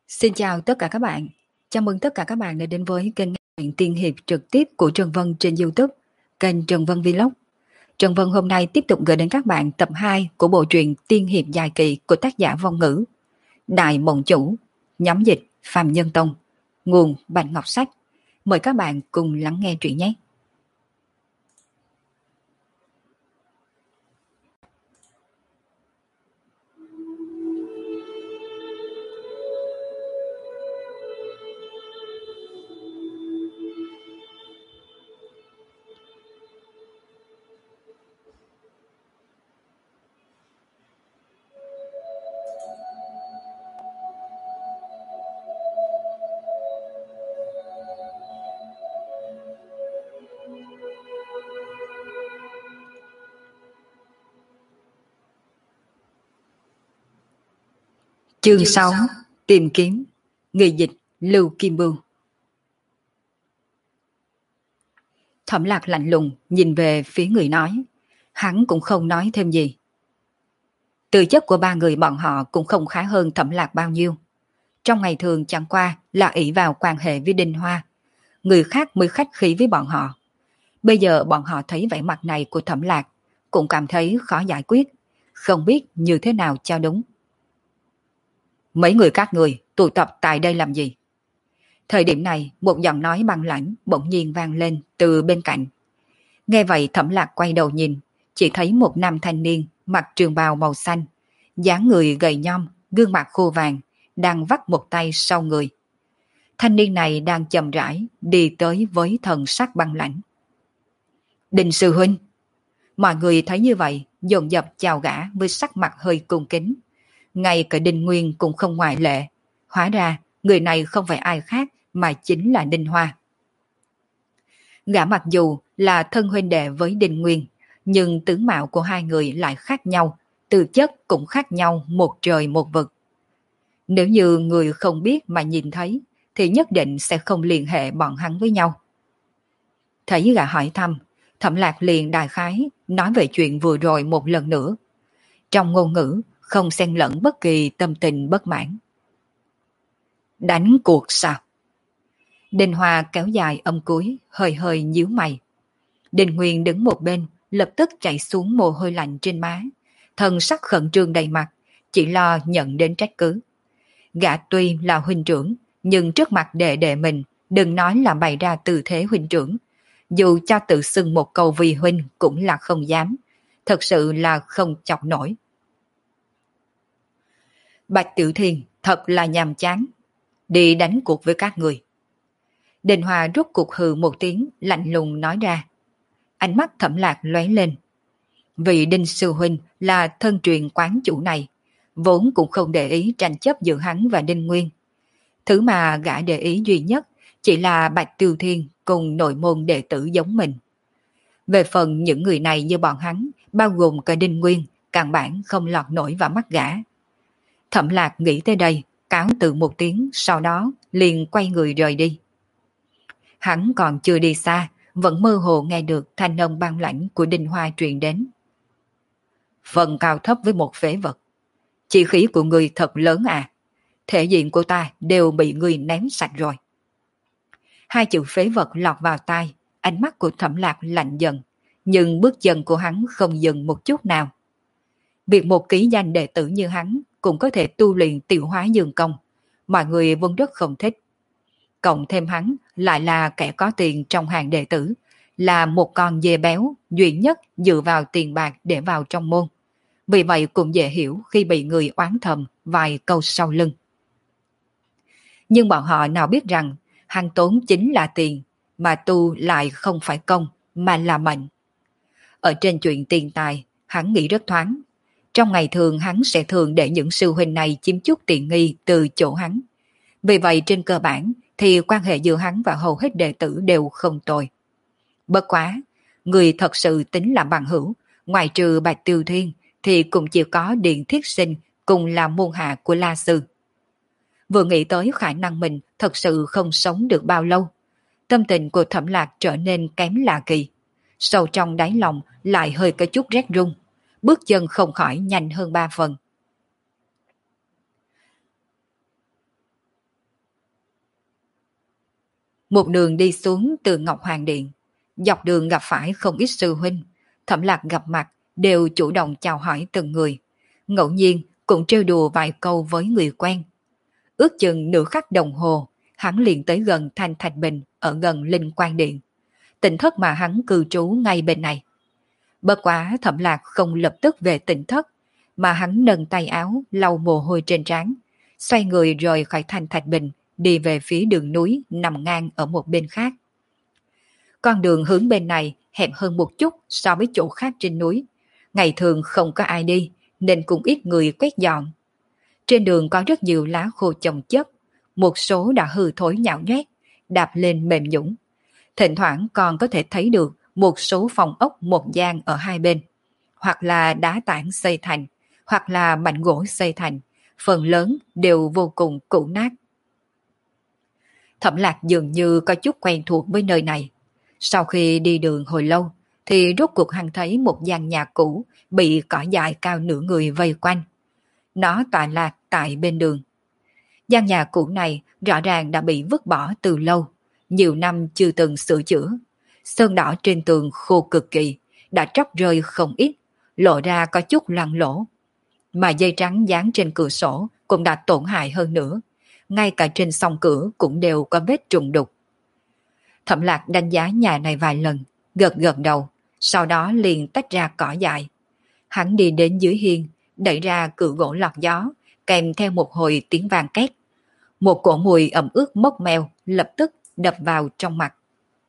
Xin chào tất cả các bạn. Chào mừng tất cả các bạn đã đến với kênh nghe truyện tiên hiệp trực tiếp của Trần Vân trên YouTube, kênh Trần Vân Vlog. Trần Vân hôm nay tiếp tục gửi đến các bạn tập 2 của bộ truyện tiên hiệp dài kỳ của tác giả Vong Ngữ, Đại Mộng Chủ, nhóm dịch Phàm Nhân Tông, nguồn Bạch Ngọc Sách. Mời các bạn cùng lắng nghe truyện nhé. Chương 6: Tìm kiếm. Người dịch Lưu Kim Bưu. Thẩm Lạc lạnh lùng nhìn về phía người nói, hắn cũng không nói thêm gì. Tư chất của ba người bọn họ cũng không khá hơn Thẩm Lạc bao nhiêu. Trong ngày thường chẳng qua là ỷ vào quan hệ với Đinh Hoa, người khác mới khách khí với bọn họ. Bây giờ bọn họ thấy vẻ mặt này của Thẩm Lạc, cũng cảm thấy khó giải quyết, không biết như thế nào cho đúng. Mấy người các người tụ tập tại đây làm gì? Thời điểm này, một giọng nói băng lãnh bỗng nhiên vang lên từ bên cạnh. Nghe vậy Thẩm Lạc quay đầu nhìn, chỉ thấy một nam thanh niên mặc trường bào màu xanh, dáng người gầy nhom, gương mặt khô vàng, đang vắt một tay sau người. Thanh niên này đang chậm rãi đi tới với thần sắc băng lãnh. Đinh sư huynh. Mọi người thấy như vậy, dồn dập chào gã với sắc mặt hơi cung kính. Ngay cả Đinh Nguyên cũng không ngoại lệ. Hóa ra, người này không phải ai khác mà chính là Đinh Hoa. Gã mặc dù là thân huynh đệ với Đinh Nguyên, nhưng tướng mạo của hai người lại khác nhau, tư chất cũng khác nhau một trời một vực. Nếu như người không biết mà nhìn thấy, thì nhất định sẽ không liên hệ bọn hắn với nhau. Thấy gã hỏi thăm, Thẩm Lạc liền đại khái nói về chuyện vừa rồi một lần nữa. Trong ngôn ngữ không xen lẫn bất kỳ tâm tình bất mãn. Đánh cuộc sao? Đinh Hoa kéo dài âm cuối, hơi hơi nhíu mày. Đinh Nguyên đứng một bên, lập tức chạy xuống mồ hôi lạnh trên má, thần sắc khẩn trương đầy mặt, chỉ lo nhận đến trách cứ. Gã tuy là huynh trưởng, nhưng trước mặt đệ đệ mình, đừng nói là bày ra tư thế huynh trưởng. Dù cho tự xưng một câu vì huynh cũng là không dám, thật sự là không chọc nổi. Bạch Tiểu Thiên thật là nhàm chán, đi đánh cuộc với các người. Đinh Hoa rút cuộc hừ một tiếng, lạnh lùng nói ra. Ánh mắt Thẩm Lạc lóe lên. Vì Đinh Sư Huynh là thân truyền quán chủ này, vốn cũng không để ý tranh chấp giữa hắn và Đinh Nguyên. Thứ mà gã để ý duy nhất chỉ là Bạch Tiêu Thiên cùng nội môn đệ tử giống mình. Về phần những người này như bọn hắn, bao gồm cả Đinh Nguyên, căn bản không lọt nổi vào mắt gã. Thẩm Lạc nghĩ tới đây, cáo từ một tiếng, sau đó liền quay người rời đi. Hắn còn chưa đi xa, vẫn mơ hồ nghe được thanh âm băng lãnh của Đinh Hoa truyền đến. Phần cao thấp với một phế vật. Chi khí của người thật lớn à. Thể diện của ta đều bị người ném sạch rồi. Hai chữ phế vật lọt vào tai, ánh mắt của Thẩm Lạc lạnh dần, nhưng bước chân của hắn không dừng một chút nào. Việc một ký danh đệ tử như hắn cũng có thể tu luyện tiểu hóa dương công, mọi người vẫn rất không thích. Cộng thêm hắn lại là kẻ có tiền trong hàng đệ tử, là một con dê béo duy nhất dựa vào tiền bạc để vào trong môn. Vì vậy cũng dễ hiểu khi bị người oán thầm vài câu sau lưng. Nhưng bọn họ nào biết rằng hắn tốn chính là tiền, mà tu lại không phải công mà là mệnh. Ở trên chuyện tiền tài, hắn nghĩ rất thoáng. Trong ngày thường hắn sẽ thường để những sư huynh này chiếm chút tiện nghi từ chỗ hắn. Vì vậy trên cơ bản thì quan hệ giữa hắn và hầu hết đệ tử đều không tồi. Bất quá, người thật sự tính là bằng hữu, ngoài trừ Bạch Tiêu Thiên thì cũng chỉ có Điện Thiết Sinh cùng là môn hạ của La Sư. Vừa nghĩ tới khả năng mình thật sự không sống được bao lâu, tâm tình của Thẩm Lạc trở nên kém lạ kỳ. Sâu trong đáy lòng lại hơi có chút rét run, bước chân không khỏi nhanh hơn 3 phần. Một đường đi xuống từ Ngọc Hoàng Điện, dọc đường gặp phải không ít sư huynh, Thẩm Lạc gặp mặt đều chủ động chào hỏi từng người, ngẫu nhiên cũng trêu đùa vài câu với người quen. Ước chừng nửa khắc đồng hồ, hắn liền tới gần Thanh Thạch Bình ở gần Linh Quan Điện, tỉnh thất mà hắn cư trú ngay bên này. Bất quá Thẩm Lạc không lập tức về tỉnh thất, mà hắn nâng tay áo lau mồ hôi trên trán, xoay người rời khỏi Thanh Thạch Bình, đi về phía đường núi nằm ngang ở một bên khác. Con đường hướng bên này hẹp hơn một chút so với chỗ khác trên núi. Ngày thường không có ai đi, nên cũng ít người quét dọn. Trên đường có rất nhiều lá khô chồng chất, một số đã hư thối nhão nhoét, đạp lên mềm nhũn. Thỉnh thoảng còn có thể thấy được một số phòng ốc một gian ở hai bên, hoặc là đá tảng xây thành, hoặc là mảnh gỗ xây thành, phần lớn đều vô cùng cũ nát. Thẩm Lạc dường như có chút quen thuộc với nơi này. Sau khi đi đường hồi lâu, thì rốt cuộc hắn thấy một gian nhà cũ bị cỏ dại cao nửa người vây quanh. Nó tọa lạc tại bên đường. Gian nhà cũ này rõ ràng đã bị vứt bỏ từ lâu, nhiều năm chưa từng sửa chữa. Sơn đỏ trên tường khô cực kỳ, đã tróc rơi không ít, lộ ra có chút loang lỗ. Mà dây trắng dán trên cửa sổ cũng đã tổn hại hơn nữa. Ngay cả trên song cửa cũng đều có vết trùng đục. Thẩm Lạc đánh giá nhà này vài lần, gật gật đầu, sau đó liền tách ra cỏ dại. Hắn đi đến dưới hiên, đẩy ra cửa gỗ lọt gió, kèm theo một hồi tiếng vang két. Một cỗ mùi ẩm ướt mốc meo lập tức đập vào trong mặt.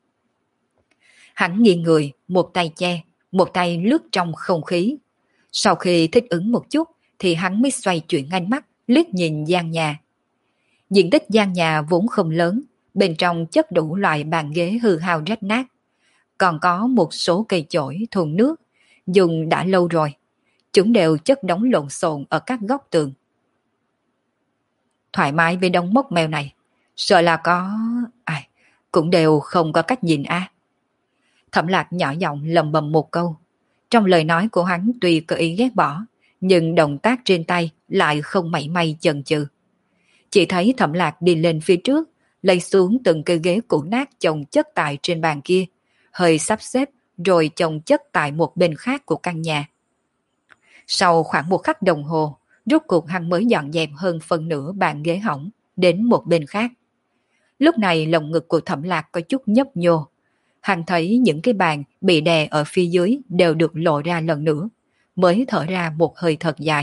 Hắn nghiêng người, một tay che, một tay lướt trong không khí. Sau khi thích ứng một chút, thì hắn mới xoay chuyển ánh mắt, liếc nhìn gian nhà. Diện tích gian nhà vốn không lớn, bên trong chất đủ loại bàn ghế hư hao rách nát. Còn có một số cây chổi, thùng nước, dùng đã lâu rồi. Chúng đều chất đống lộn xộn ở các góc tường. Thoải mái với đống mốc mèo này, sợ là có... cũng đều không có cách nhìn a. Thẩm Lạc nhỏ giọng lầm bầm một câu. Trong lời nói của hắn tuy có ý ghét bỏ, nhưng động tác trên tay lại không mảy may chần chừ. Chỉ thấy Thẩm Lạc đi lên phía trước, lấy xuống từng cây ghế cũ nát chồng chất tại trên bàn kia, hơi sắp xếp rồi chồng chất tại một bên khác của căn nhà. Sau khoảng một khắc đồng hồ, rốt cuộc hắn mới dọn dẹp hơn phân nửa bàn ghế hỏng đến một bên khác. Lúc này lồng ngực của Thẩm Lạc có chút nhấp nhô. Hắn thấy những cái bàn bị đè ở phía dưới đều được lộ ra lần nữa, mới thở ra một hơi thật dài.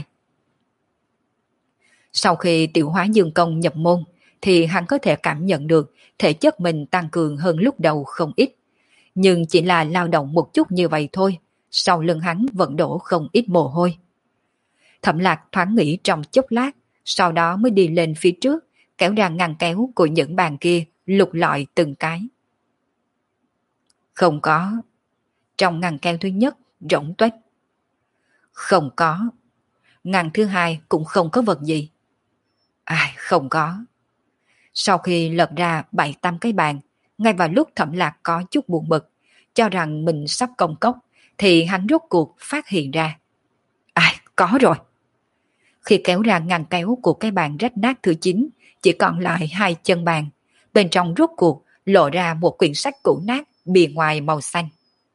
Sau khi tiểu hóa dương công nhập môn, thì hắn có thể cảm nhận được thể chất mình tăng cường hơn lúc đầu không ít. Nhưng chỉ là lao động một chút như vậy thôi, sau lưng hắn vẫn đổ không ít mồ hôi. Thẩm Lạc thoáng nghĩ trong chốc lát, sau đó mới đi lên phía trước, kéo ra ngăn kéo của những bàn kia, lục lọi từng cái. Không có. Trong ngăn kéo thứ nhất, rỗng tuếch. Không có. Ngăn thứ hai cũng không có vật gì. Không có. Sau khi lật ra 7-8 cái bàn, ngay vào lúc Thẩm Lạc có chút buồn bực, cho rằng mình sắp công cốc, thì hắn rốt cuộc phát hiện ra. Có rồi. Khi kéo ra ngăn kéo của cái bàn rách nát thứ 9, chỉ còn lại 2 chân bàn. Bên trong rốt cuộc lộ ra một quyển sách cũ nát, bìa ngoài màu xanh.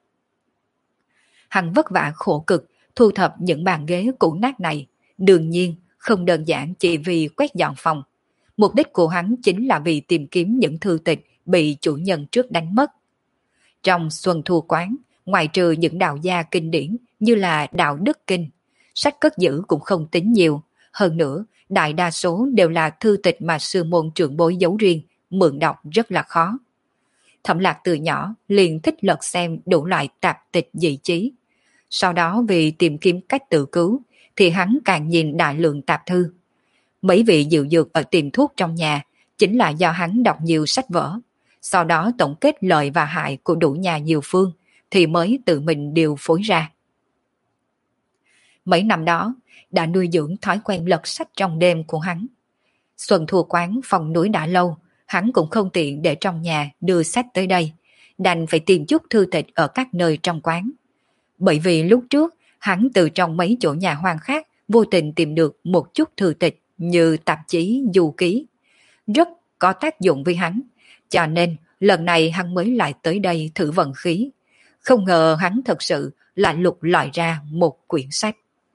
Hắn vất vả khổ cực thu thập những bàn ghế cũ nát này, đương nhiên không đơn giản chỉ vì quét dọn phòng. Mục đích của hắn chính là vì tìm kiếm những thư tịch bị chủ nhân trước đánh mất. Trong Xuân Thu Quán, ngoài trừ những đạo gia kinh điển như là Đạo Đức Kinh, sách cất giữ cũng không tính nhiều. Hơn nữa, đại đa số đều là thư tịch mà sư môn trưởng bối giấu riêng, mượn đọc rất là khó. Thẩm Lạc từ nhỏ liền thích lật xem đủ loại tạp tịch dị chí. Sau đó vì tìm kiếm cách tự cứu, thì hắn càng nhìn đại lượng tạp thư. Mấy vị diệu dược ở tiệm thuốc trong nhà chính là do hắn đọc nhiều sách vở, sau đó tổng kết lợi và hại của đủ nhà nhiều phương, thì mới tự mình điều phối ra. Mấy năm đó, đã nuôi dưỡng thói quen lật sách trong đêm của hắn. Xuân Thu Quán phòng núi đã lâu, hắn cũng không tiện để trong nhà đưa sách tới đây, đành phải tìm chút thư tịch ở các nơi trong quán. Bởi vì lúc trước, hắn từ trong mấy chỗ nhà hoang khác vô tình tìm được một chút thư tịch như tạp chí du ký, rất có tác dụng với hắn, cho nên Lần này hắn mới lại tới đây thử vận khí. Không ngờ hắn thật sự là lục lọi ra một quyển sách.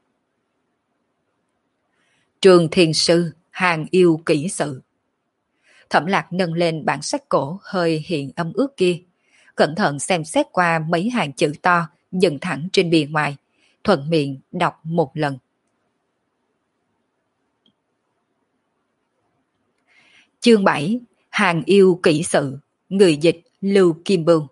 Trường Thiên Sư Hàng Yêu Kỹ Sự. Thẩm Lạc nâng lên bản sách cổ hơi hiện âm ướt kia, cẩn thận xem xét qua mấy hàng chữ to dừng thẳng trên bìa ngoài, thuận miệng đọc một lần. Chương 7: Hàng Yêu Kỹ Sự. Người dịch Lưu Kim Bưu.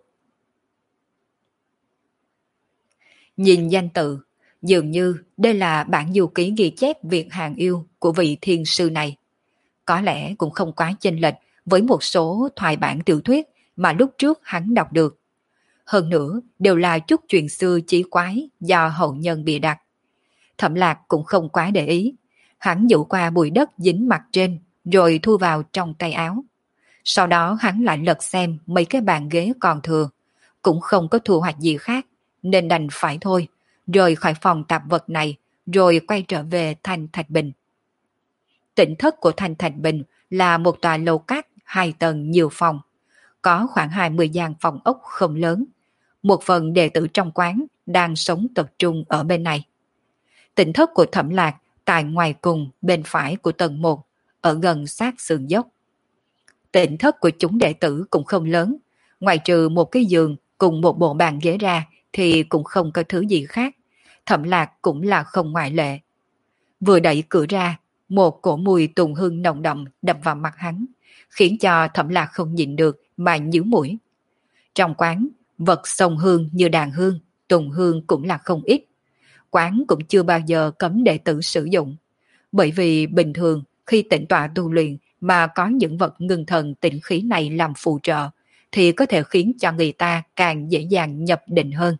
Nhìn danh tự, dường như đây là bản du ký ghi chép việc hàng yêu của vị thiên sư này. Có lẽ cũng không quá chênh lệch với một số thoại bản tiểu thuyết mà lúc trước hắn đọc được. Hơn nữa đều là chút chuyện xưa chí quái do hậu nhân bịa đặt. Thẩm Lạc cũng không quá để ý. Hắn dụ qua bụi đất dính mặt trên rồi thu vào trong tay áo. Sau đó hắn lại lật xem mấy cái bàn ghế còn thừa. Cũng không có thu hoạch gì khác nên đành phải thôi, rời khỏi phòng tạp vật này rồi quay trở về Thanh Thạch Bình. Tỉnh thất của Thanh Thạch Bình là một tòa lầu cát 2 tầng nhiều phòng, có khoảng 20 gian phòng ốc không lớn. Một phần đệ tử trong quán đang sống tập trung ở bên này. Tỉnh thất của Thẩm Lạc tại ngoài cùng bên phải của tầng 1, ở gần sát sườn dốc. Tỉnh thất của chúng đệ tử cũng không lớn, ngoài trừ một cái giường cùng một bộ bàn ghế ra thì cũng không có thứ gì khác. Thẩm Lạc cũng là không ngoại lệ. Vừa đẩy cửa ra, một cổ mùi tùng hương nồng đậm đập vào mặt hắn, khiến cho Thẩm Lạc không nhịn được mà nhíu mũi. Trong quán, vật xông hương như đàn hương, tùng hương cũng là không ít. Quán cũng chưa bao giờ cấm đệ tử sử dụng, bởi vì bình thường khi tĩnh tọa tu luyện mà có những vật ngưng thần tịnh khí này làm phụ trợ, thì có thể khiến cho người ta càng dễ dàng nhập định hơn.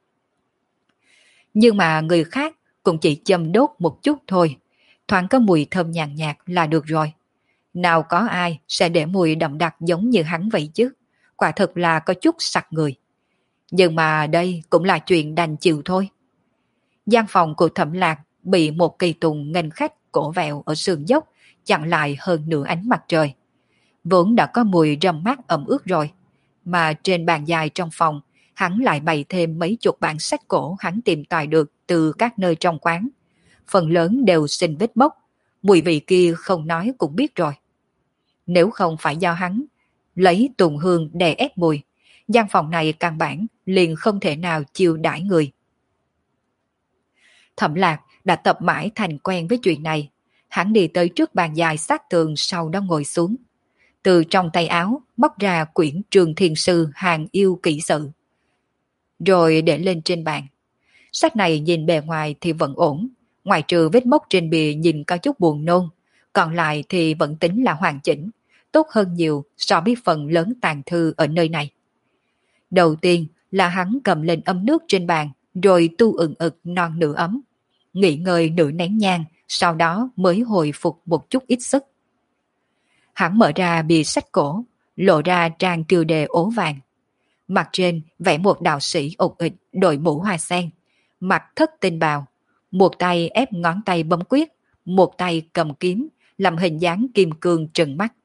Nhưng mà người khác cũng chỉ châm đốt một chút thôi, thoáng có mùi thơm nhàn nhạt là được rồi. Nào có ai sẽ để mùi đậm đặc giống như hắn vậy chứ, quả thực là có chút sặc người. Nhưng mà đây cũng là chuyện đành chịu thôi. Gian phòng của Thẩm Lạc bị một cây tùng nghênh khách cổ vẹo ở sườn dốc chặn lại hơn nửa ánh mặt trời. Vốn đã có mùi râm mát ẩm ướt rồi, mà trên bàn dài trong phòng hắn lại bày thêm mấy chục bản sách cổ hắn tìm tòi được từ các nơi trong quán. Phần lớn đều sinh vết mốc, mùi vị kia không nói cũng biết rồi. Nếu không phải do hắn lấy tùng hương đè ép mùi, gian phòng này căn bản liền không thể nào chiêu đãi người. Thẩm Lạc đã tập mãi thành quen với chuyện này. Hắn đi tới trước bàn dài sát tường, sau đó ngồi xuống. Từ trong tay áo móc ra quyển Trường Thiên Sư Hàng Yêu Kỹ Sự, rồi để lên trên bàn. Sách này nhìn bề ngoài thì vẫn ổn, ngoài trừ vết mốc trên bìa nhìn có chút buồn nôn, còn lại thì vẫn tính là hoàn chỉnh, tốt hơn nhiều so với phần lớn tàn thư ở nơi này. Đầu tiên là hắn cầm lên ấm nước trên bàn, rồi tu ừng ực non nửa ấm, nghỉ ngơi nửa nén nhang, sau đó mới hồi phục một chút ít sức. Hắn mở ra bìa sách cổ, lộ ra trang tiêu đề ố vàng. Mặt trên vẽ một đạo sĩ ục ịch đội mũ hoa sen, mặc thất tinh bào, một tay ép ngón tay bấm quyết, một tay cầm kiếm, làm hình dáng kim cương trừng mắt.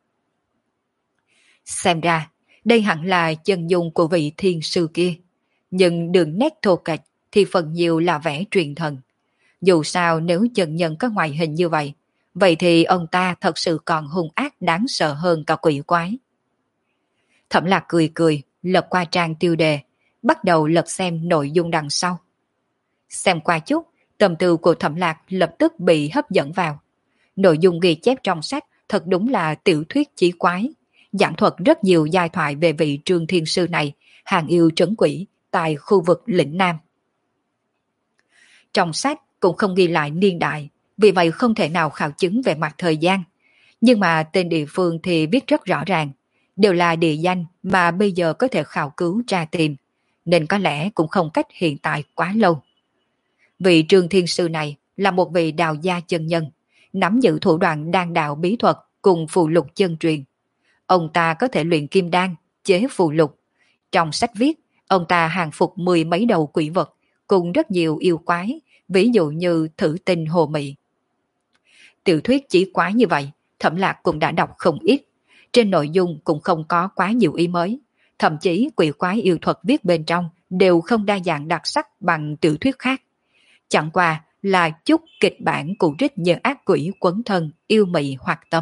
Xem ra, đây hẳn là chân dung của vị thiên sư kia, nhưng đường nét thô kệch thì phần nhiều là vẽ truyền thần. Dù sao nếu chân nhân có ngoại hình như vậy, vậy thì ông ta thật sự còn hung ác đáng sợ hơn cả quỷ quái. Thẩm Lạc cười cười, lật qua trang tiêu đề, bắt đầu lật xem nội dung đằng sau. Xem qua chút, tâm tư của Thẩm Lạc lập tức bị hấp dẫn vào. Nội dung ghi chép trong sách thật đúng là tiểu thuyết chí quái, giảng thuật rất nhiều giai thoại về vị Trường Thiên Sư này, hàng yêu trấn quỷ tại khu vực lĩnh Nam. Trong sách cũng không ghi lại niên đại, vì vậy không thể nào khảo chứng về mặt thời gian. Nhưng mà tên địa phương thì viết rất rõ ràng, đều là địa danh mà bây giờ có thể khảo cứu tra tìm, nên có lẽ cũng không cách hiện tại quá lâu. Vị Trường Thiên Sư này là một vị đào gia chân nhân, nắm giữ thủ đoạn đan đạo bí thuật cùng phù lục chân truyền. Ông ta có thể luyện kim đan, chế phù lục. Trong sách viết, ông ta hàng phục 10 mấy đầu quỷ vật, cùng rất nhiều yêu quái, ví dụ như Thử Tinh Hồ Mị. Tiểu thuyết chỉ quái như vậy, Thẩm Lạc cũng đã đọc không ít. Trên nội dung cũng không có quá nhiều ý mới, thậm chí quỷ quái yêu thuật viết bên trong đều không đa dạng đặc sắc bằng tiểu thuyết khác. Chẳng qua là chút kịch bản cụ trích như ác quỷ quấn thân, yêu mị hoặc tâm.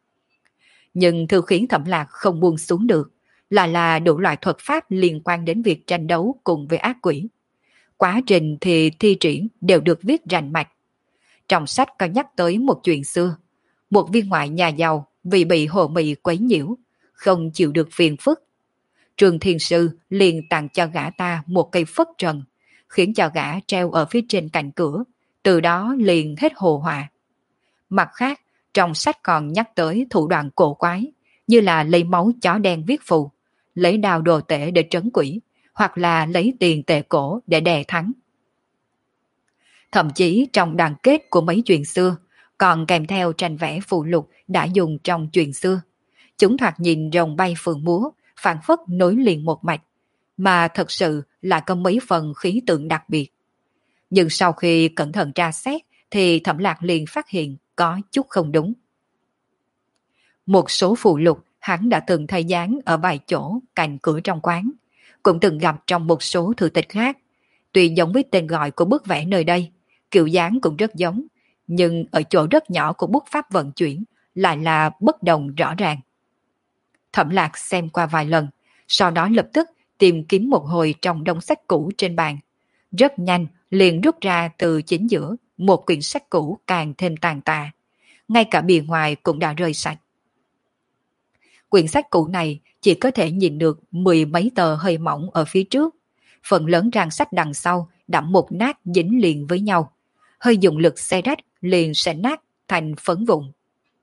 Nhưng thứ khiến Thẩm Lạc không buông xuống được là đủ loại thuật pháp liên quan đến việc tranh đấu cùng với ác quỷ. Quá trình thì thi triển đều được viết rành mạch. Trong sách có nhắc tới một chuyện xưa. Một viên ngoại nhà giàu vì bị hồ mị quấy nhiễu, không chịu được phiền phức. Trường Thiên Sư liền tặng cho gã ta một cây phất trần, khiến cho gã treo ở phía trên cạnh cửa, từ đó liền hết hồ họa. Mặt khác, trong sách còn nhắc tới thủ đoạn cổ quái, như là lấy máu chó đen viết phù, lấy đào đồ tể để trấn quỷ, hoặc là lấy tiền tệ cổ để đè thắng. Thậm chí trong đoàn kết của mấy chuyện xưa, còn kèm theo tranh vẽ phù lục đã dùng trong chuyện xưa. Chúng thoạt nhìn rồng bay phượng múa, phản phất nối liền một mạch, mà thật sự là có mấy phần khí tượng đặc biệt. Nhưng sau khi cẩn thận tra xét thì Thẩm Lạc liền phát hiện có chút không đúng. Một số phù lục hắn đã từng thay dán ở vài chỗ cạnh cửa trong quán, cũng từng gặp trong một số thư tịch khác. Tuy giống với tên gọi của bức vẽ nơi đây, kiểu dáng cũng rất giống, nhưng ở chỗ rất nhỏ của bút pháp vận chuyển lại là bất đồng rõ ràng. Thẩm Lạc xem qua vài lần, sau đó lập tức tìm kiếm một hồi trong đống sách cũ trên bàn. Rất nhanh liền rút ra từ chính giữa một quyển sách cũ càng thêm tàn tạ. Ngay cả bìa ngoài cũng đã rơi sạch. Quyển sách cũ này chỉ có thể nhìn được mười mấy tờ hơi mỏng ở phía trước. Phần lớn trang sách đằng sau đã mục nát dính liền với nhau. Hơi dùng lực xé rách liền sẽ nát thành phấn vụn.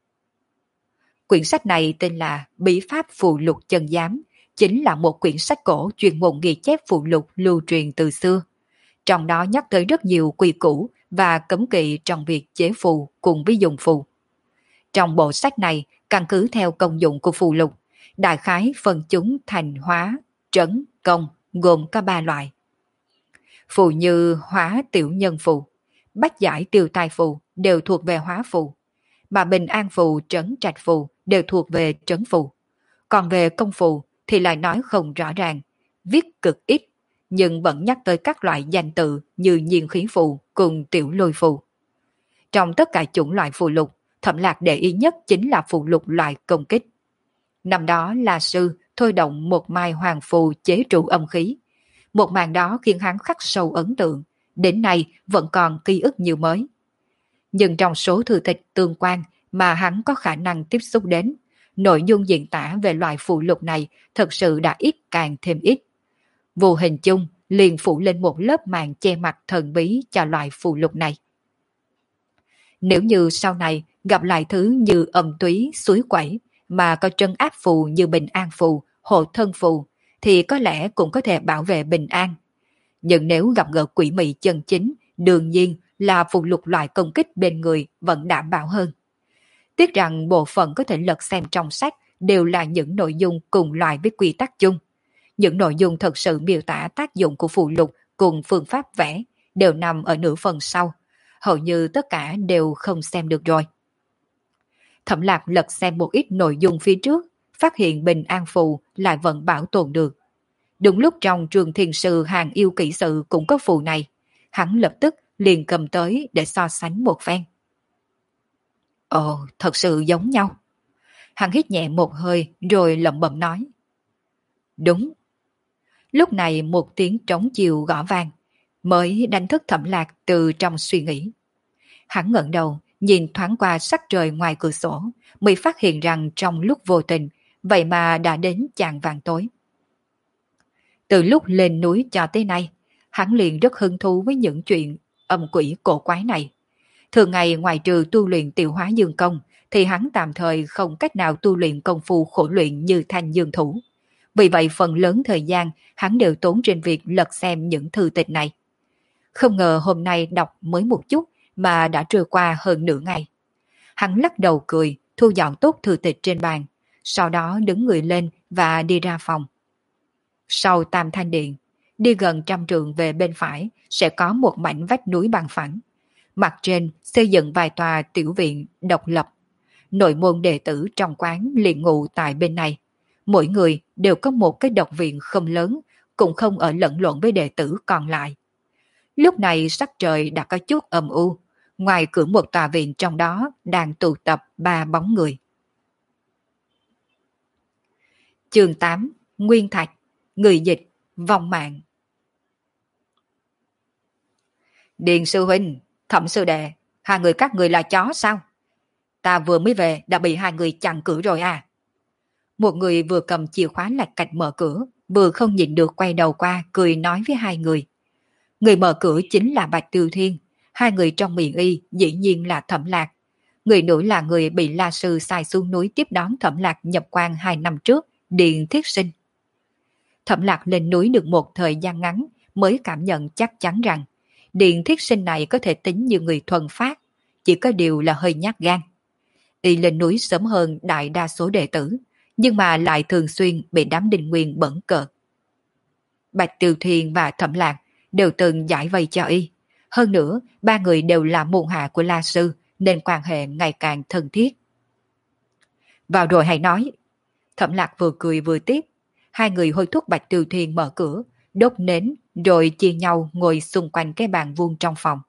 Quyển sách này tên là Bí pháp phù lục chân giám, chính là một quyển sách cổ chuyên môn ghi chép phù lục lưu truyền từ xưa. Trong đó nhắc tới rất nhiều quy củ và cấm kỵ trong việc chế phù cùng với dùng phù. Trong bộ sách này, căn cứ theo công dụng của phù lục, đại khái phân chúng thành hóa, trấn, công, gồm có 3 loại. Phù như hóa tiểu nhân phù, bách giải tiêu tai phù đều thuộc về hóa phù, mà bình an phù, trấn trạch phù đều thuộc về trấn phù. Còn về công phù thì lại nói không rõ ràng, viết cực ít, nhưng vẫn nhắc tới các loại danh tự như nhiên khí phù cùng tiểu lôi phù. Trong tất cả chủng loại phù lục, Thẩm Lạc để ý nhất chính là phù lục loại công kích. Năm đó là sư thôi động một mai hoàng phù chế trụ âm khí. Một màn đó khiến hắn khắc sâu ấn tượng, đến nay vẫn còn ký ức như mới. Nhưng trong số thư tịch tương quan mà hắn có khả năng tiếp xúc đến, nội dung diễn tả về loại phù lục này thật sự đã ít càng thêm ít. Vô hình chung liền phủ lên một lớp màn che mặt thần bí cho loại phù lục này. Nếu như sau này gặp lại thứ như âm túy, suối quẩy mà có trấn áp phù như bình an phù, hộ thân phù, thì có lẽ cũng có thể bảo vệ bình an. Nhưng nếu gặp gỡ quỷ mị chân chính, đương nhiên là phù lục loại công kích bên người vẫn đảm bảo hơn. Tiếc rằng bộ phận có thể lật xem trong sách đều là những nội dung cùng loại với quy tắc chung. Những nội dung thật sự miêu tả tác dụng của phù lục cùng phương pháp vẽ đều nằm ở nửa phần sau. Hầu như tất cả đều không xem được rồi. Thẩm Lạc lật xem một ít nội dung phía trước, phát hiện bình an phù lại vẫn bảo tồn được. Đúng lúc trong Trường Thiền Sư hàng yêu kỹ sự cũng có phù này, hắn lập tức liền cầm tới để so sánh một phen. Ồ, thật sự giống nhau. Hắn hít nhẹ một hơi rồi lẩm bẩm nói. Đúng. Lúc này một tiếng trống chiều gõ vang, mới đánh thức Thẩm Lạc từ trong suy nghĩ. Hắn ngẩng đầu, nhìn thoáng qua sắc trời ngoài cửa sổ, mới phát hiện rằng trong lúc vô tình, vậy mà đã đến chạng vàng tối. Từ lúc lên núi cho tới nay, hắn liền rất hứng thú với những chuyện âm quỷ cổ quái này. Thường ngày ngoài trừ tu luyện tiểu hóa dương công, thì hắn tạm thời không cách nào tu luyện công phu khổ luyện như thanh dương thủ. Vì vậy phần lớn thời gian hắn đều tốn trên việc lật xem những thư tịch này. Không ngờ hôm nay đọc mới một chút mà đã trôi qua hơn nửa ngày. Hắn lắc đầu cười, thu dọn tốt thư tịch trên bàn, sau đó đứng người lên và đi ra phòng. Sau Tam Thanh Điện, đi gần 100 trượng về bên phải sẽ có một mảnh vách núi bằng phẳng. Mặt trên xây dựng vài tòa tiểu viện độc lập. nội môn đệ tử trong quán liền ngụ tại bên này. Mỗi người đều có một cái độc viện không lớn, cũng không ở lẫn lộn với đệ tử còn lại. Lúc này sắc trời đã có chút âm u, ngoài cửa một tòa viện trong đó đang tụ tập 3 bóng người. Chương 8, Nguyên Thạch, người dịch, vong mạng. Điền sư huynh, Thẩm sư đệ, hai người các người là chó sao? Ta vừa mới về đã bị hai người chặn cửa rồi à? Một người vừa cầm chìa khóa lạch cạch mở cửa, vừa không nhịn được quay đầu qua cười nói với hai người. Người mở cửa chính là Bạch Tiêu Thiên, hai người trong miệng y dĩ nhiên là Thẩm Lạc. Người nữa là người bị La Sư sai xuống núi tiếp đón Thẩm Lạc nhập quan 2 năm trước, Điền Thiết Sinh. Thẩm Lạc lên núi được một thời gian ngắn mới cảm nhận chắc chắn rằng Điền Thiết Sinh này có thể tính như người thuần phát, chỉ có điều là hơi nhát gan. Y lên núi sớm hơn đại đa số đệ tử, nhưng mà lại thường xuyên bị đám Đinh Nguyên bẩn cợt. Bạch Tiêu Thiên và Thẩm Lạc đều từng giải vây cho y. Hơn nữa, ba người đều là môn hạ của La Sư, nên quan hệ ngày càng thân thiết. Vào rồi hãy nói. Thẩm Lạc vừa cười vừa tiếp. Hai người hối thúc Bạch Tiêu Thiên mở cửa, đốt nến, rồi chia nhau ngồi xung quanh cái bàn vuông trong phòng.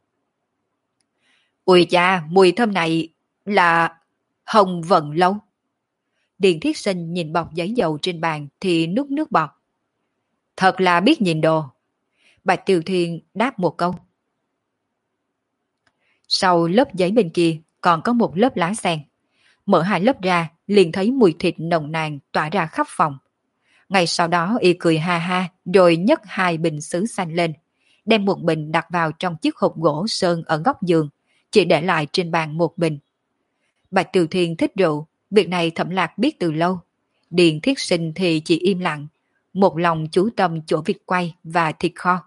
Ui cha, mùi thơm này là hồng vận lâu. Điền Thiết Sinh nhìn bọc giấy dầu trên bàn thì nuốt nước bọt. Thật là biết nhìn đồ. Bạch Tiêu Thiên đáp một câu. Sau lớp giấy bên kia còn có một lớp lá sen. Mở hai lớp ra liền thấy mùi thịt nồng nàn tỏa ra khắp phòng. Ngay sau đó y cười ha ha rồi nhấc 2 bình sứ xanh lên. Đem một bình đặt vào trong chiếc hộp gỗ sơn ở góc giường. Chỉ để lại trên bàn một bình. Bạch Tiêu Thiên thích rượu. Việc này Thẩm Lạc biết từ lâu. Điền Thiết Sinh thì chỉ im lặng. Một lòng chú tâm chỗ vịt quay và thịt kho.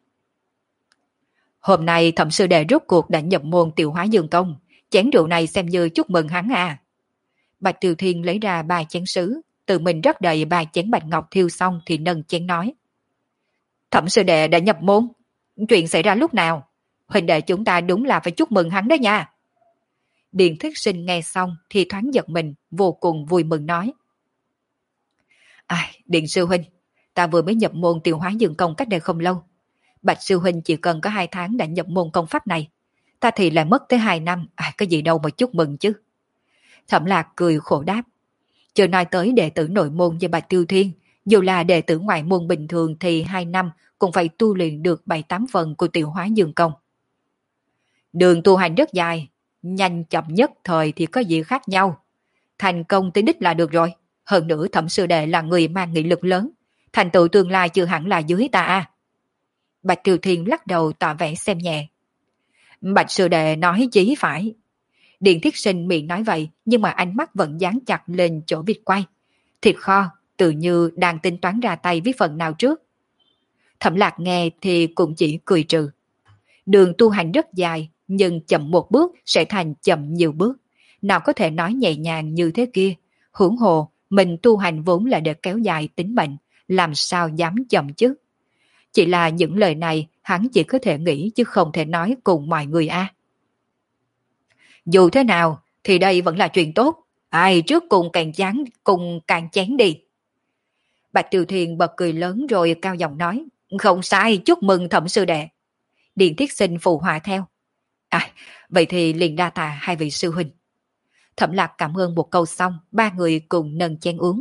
Hôm nay Thẩm sư đệ rốt cuộc đã nhập môn Tiểu Hóa Dương Tông. Chén rượu này xem như chúc mừng hắn à. Bạch Tiêu Thiên lấy ra 3 chén sứ, tự mình rót đầy 3 chén bạch ngọc thiêu xong thì nâng chén nói. Thẩm sư đệ đã nhập môn. Chuyện xảy ra lúc nào? Huynh đệ chúng ta đúng là phải chúc mừng hắn đó nha. Điền Thiết Sinh nghe xong thì thoáng giật mình, vô cùng vui mừng nói. Điền sư huynh, ta vừa mới nhập môn Tiểu Hóa Dương Công cách đây không lâu. Bạch sư huynh chỉ cần có 2 tháng đã nhập môn công pháp này. Ta thì lại mất tới 2 năm, cái gì đâu mà chúc mừng chứ. Thẩm Lạc cười khổ đáp. Chưa nói tới đệ tử nội môn như Bạch Tiêu Thiên, dù là đệ tử ngoại môn bình thường thì 2 năm cũng phải tu luyện được 7-8 phần của Tiểu Hóa Dương Công. Đường tu hành rất dài, nhanh chậm nhất thời thì có gì khác nhau. Thành công tới đích là được rồi. Hơn nữa Thẩm sư đệ là người mang nghị lực lớn, thành tựu tương lai chưa hẳn là dưới ta à. Bạch Tiêu Thiên lắc đầu tỏ vẻ xem nhẹ. Bạch sư đệ nói chí phải. Điền Thiết Sinh miệng nói vậy, nhưng mà ánh mắt vẫn dán chặt lên chỗ vịt quay. Thịt kho, tự như đang tính toán ra tay với phần nào trước. Thẩm Lạc nghe thì cũng chỉ cười trừ. Đường tu hành rất dài, nhưng chậm một bước sẽ thành chậm nhiều bước. Nào có thể nói nhẹ nhàng như thế kia. Huống hồ, mình tu hành vốn là để kéo dài tính mệnh, làm sao dám chậm chứ. Chỉ là những lời này hắn chỉ có thể nghĩ chứ không thể nói cùng mọi người a. Dù thế nào thì đây vẫn là chuyện tốt. Ai trước cùng càng chán cùng càng chán đi. Bạch Tiêu Thiên bật cười lớn rồi cao giọng nói. Không sai, chúc mừng Thẩm sư đệ. Điền Thiết Sinh phụ họa theo. Vậy thì liền đa tạ hai vị sư huynh. Thẩm Lạc cảm ơn một câu xong, 3 người cùng nâng chén uống.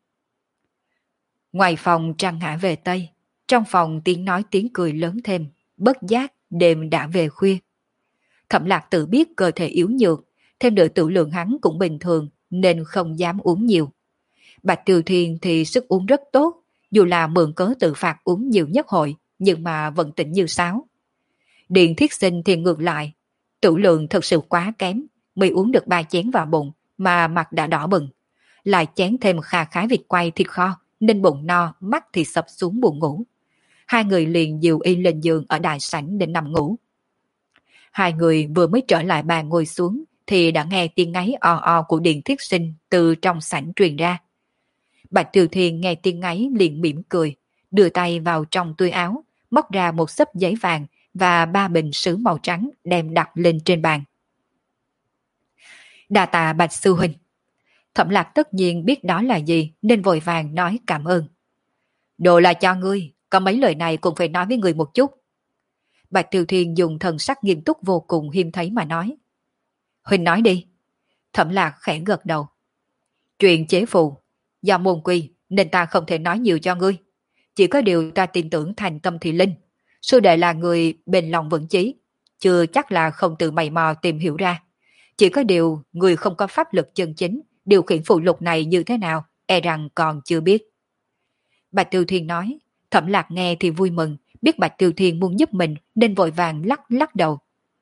Ngoài phòng trăng ngã về Tây, trong phòng tiếng nói tiếng cười lớn thêm, bất giác đêm đã về khuya. Thẩm Lạc tự biết cơ thể yếu nhược, thêm nữa tử lượng hắn cũng bình thường nên không dám uống nhiều. Bạch Tiêu Thiên thì sức uống rất tốt, dù là mượn cớ tự phạt uống nhiều nhất hội, nhưng mà vẫn tỉnh như sáo. Điền Thiết Sinh thì ngược lại, tử lượng thật sự quá kém, mới uống được 3 chén vào bụng mà mặt đã đỏ bừng. Lại chén thêm kha khái vịt quay thịt kho nên bụng no, mắt thì sập xuống buồn ngủ. Hai người liền dìu y lên giường ở đại sảnh để nằm ngủ. Hai người vừa mới trở lại bàn ngồi xuống thì đã nghe tiếng ngáy o o của Điền Thiết Sinh từ trong sảnh truyền ra. Bạch Tiêu Thiên nghe tiếng ngáy liền mỉm cười, đưa tay vào trong túi áo, móc ra một xấp giấy vàng và 3 bình sứ màu trắng đem đặt lên trên bàn. Đa tạ Bạch sư huynh. Thẩm Lạc tất nhiên biết đó là gì nên vội vàng nói cảm ơn. Đồ là cho ngươi, có mấy lời này cũng phải nói với ngươi một chút. Bạch Tiêu Thiên dùng thần sắc nghiêm túc vô cùng hiếm thấy mà nói. Huynh nói đi. Thẩm Lạc khẽ gật đầu. Chuyện chế phù, do môn quy nên ta không thể nói nhiều cho ngươi. Chỉ có điều ta tin tưởng thành tâm thị linh. Sư đệ là người bền lòng vững chí, chưa chắc là không tự mày mò tìm hiểu ra. Chỉ có điều người không có pháp lực chân chính, điều khiển phụ lục này như thế nào, e rằng còn chưa biết. Bạch Tiêu Thiên nói, Thẩm Lạc nghe thì vui mừng, biết Bạch Tiêu Thiên muốn giúp mình nên vội vàng lắc lắc đầu.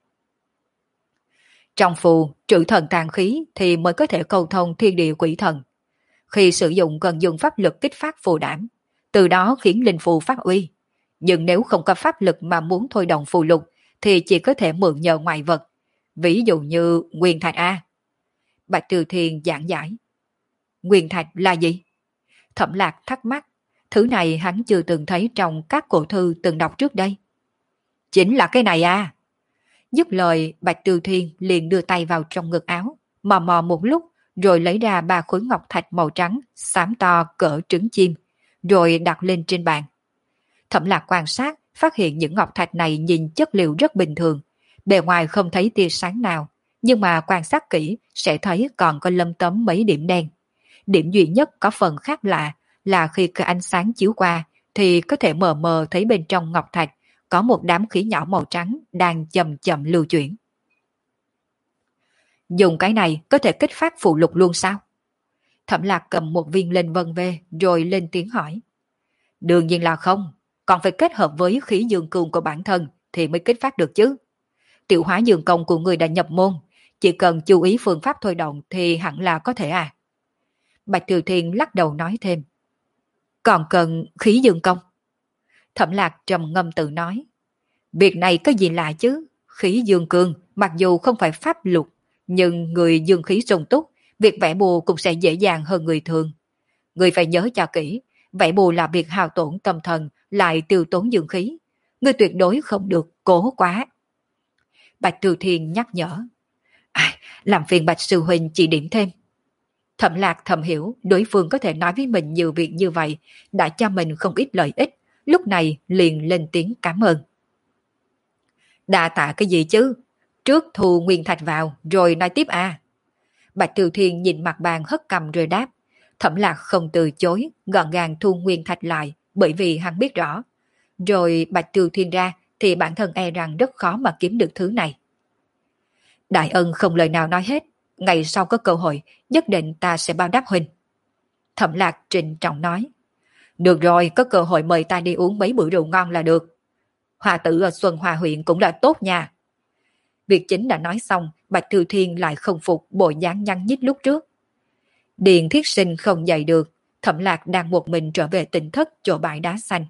Trong phù, trữ thần tàn khí thì mới có thể cầu thông thiên địa quỷ thần. Khi sử dụng cần dùng pháp lực kích phát phù đảm, từ đó khiến linh phù phát uy. Nhưng nếu không có pháp lực mà muốn thôi động phù lục thì chỉ có thể mượn nhờ ngoại vật. Ví dụ như Nguyên Thạch A. Bạch Tiêu Thiên giảng giải. Nguyên Thạch là gì? Thẩm Lạc thắc mắc. Thứ này hắn chưa từng thấy trong các cổ thư từng đọc trước đây. Chính là cái này à? Dứt lời, Bạch Tiêu Thiên liền đưa tay vào trong ngực áo, mò mò một lúc, rồi lấy ra 3 khối ngọc thạch màu trắng, xám to cỡ trứng chim, rồi đặt lên trên bàn. Thẩm Lạc quan sát, phát hiện những ngọc thạch này nhìn chất liệu rất bình thường, bề ngoài không thấy tia sáng nào, nhưng mà quan sát kỹ sẽ thấy còn có lấm tấm mấy điểm đen. Điểm duy nhất có phần khác lạ là khi cái ánh sáng chiếu qua thì có thể mờ mờ thấy bên trong ngọc thạch có một đám khí nhỏ màu trắng đang chậm chậm lưu chuyển. Dùng cái này có thể kích phát phụ lục luôn sao? Thẩm Lạc cầm một viên lên vân về rồi lên tiếng hỏi. Đương nhiên là không, còn phải kết hợp với khí dương cương của bản thân thì mới kích phát được chứ. Tiểu hóa dương công của người đã nhập môn, chỉ cần chú ý phương pháp thôi động thì hẳn là có thể à. Bạch Tiêu Thiên lắc đầu nói thêm. Còn cần khí dương công? Thẩm Lạc trầm ngâm tự nói. Việc này có gì lạ chứ? Khí dương cương mặc dù không phải pháp lục, nhưng người dương khí sung túc, việc vẽ bùa cũng sẽ dễ dàng hơn người thường. Người phải nhớ cho kỹ, vẽ bùa là việc hao tổn tâm thần, lại tiêu tốn dương khí. Người tuyệt đối không được cố quá. Bạch Tiêu Thiên nhắc nhở. Làm phiền Bạch sư huynh chỉ điểm thêm. Thẩm Lạc thầm hiểu đối phương có thể nói với mình nhiều việc như vậy, đã cho mình không ít lợi ích, lúc này liền lên tiếng cảm ơn. Đa tạ cái gì chứ? Trước thu nguyên thạch vào rồi nói tiếp à. Bạch Tiêu Thiên nhìn mặt bàn hất cầm rồi đáp. Thẩm Lạc không từ chối, gọn gàng thu nguyên thạch lại, bởi vì hắn biết rõ. Rồi Bạch Tiêu Thiên ra thì bản thân e rằng rất khó mà kiếm được thứ này. Đại ân không lời nào nói hết, ngày sau có cơ hội, nhất định ta sẽ báo đáp huynh. Thẩm Lạc trịnh trọng nói. Được rồi, có cơ hội mời ta đi uống mấy bữa rượu ngon là được. Hòa tử ở Xuân Hòa huyện cũng là tốt nha. Việc chính đã nói xong, Bạch Tiêu Thiên lại không phục bộ dáng nhăn nhít lúc trước. Điền Thiết Sinh không dậy được, Thẩm Lạc đang một mình trở về tỉnh thất chỗ bãi đá xanh.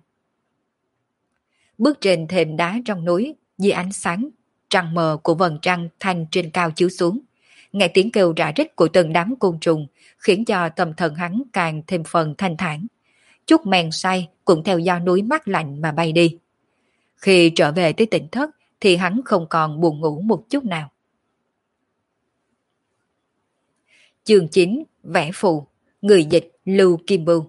Bước trên thềm đá trong núi, dưới ánh sáng trăng mờ của vầng trăng thanh trên cao chiếu xuống, nghe tiếng kêu rã rít của từng đám côn trùng khiến cho tâm thần hắn càng thêm phần thanh thản. Chút men say cũng theo gió núi mát lạnh mà bay đi. Khi trở về tới tỉnh thất thì hắn không còn buồn ngủ một chút nào. Chương 9, vẽ phù, người dịch Lưu Kim Bưu.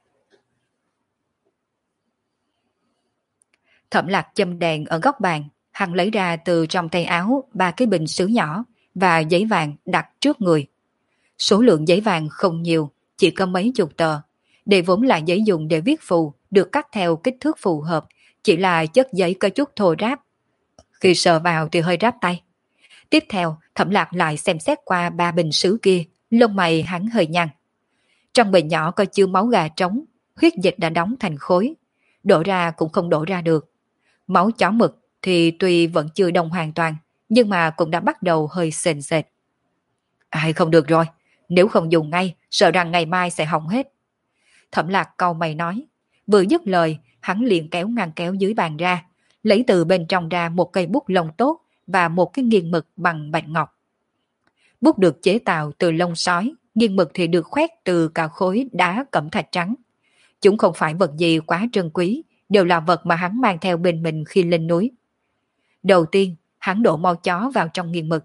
Thẩm Lạc châm đèn ở góc bàn, hắn lấy ra từ trong tay áo 3 cái bình sứ nhỏ và giấy vàng đặt trước người. Số lượng giấy vàng không nhiều, chỉ có mấy chục tờ. Đây vốn là giấy dùng để viết phù, được cắt theo kích thước phù hợp, chỉ là chất giấy có chút thô ráp. Khi sờ vào thì hơi ráp tay. Tiếp theo, Thẩm Lạc lại xem xét qua 3 bình sứ kia, lông mày hắn hơi nhăn. Trong bình nhỏ có chứa máu gà trống, huyết dịch đã đóng thành khối. Đổ ra cũng không đổ ra được. Máu chó mực thì tuy vẫn chưa đông hoàn toàn, nhưng mà cũng đã bắt đầu hơi sền sệt. Ai không được rồi, nếu không dùng ngay, sợ rằng ngày mai sẽ hỏng hết. Thẩm Lạc cau mày nói, vừa dứt lời, hắn liền kéo ngăn kéo dưới bàn ra, lấy từ bên trong ra một cây bút lông tốt và một cái nghiền mực bằng bạch ngọc. Bút được chế tạo từ lông sói, nghiền mực thì được khoét từ cả khối đá cẩm thạch trắng. Chúng không phải vật gì quá trân quý, đều là vật mà hắn mang theo bên mình khi lên núi. Đầu tiên, hắn đổ máu chó vào trong nghiền mực,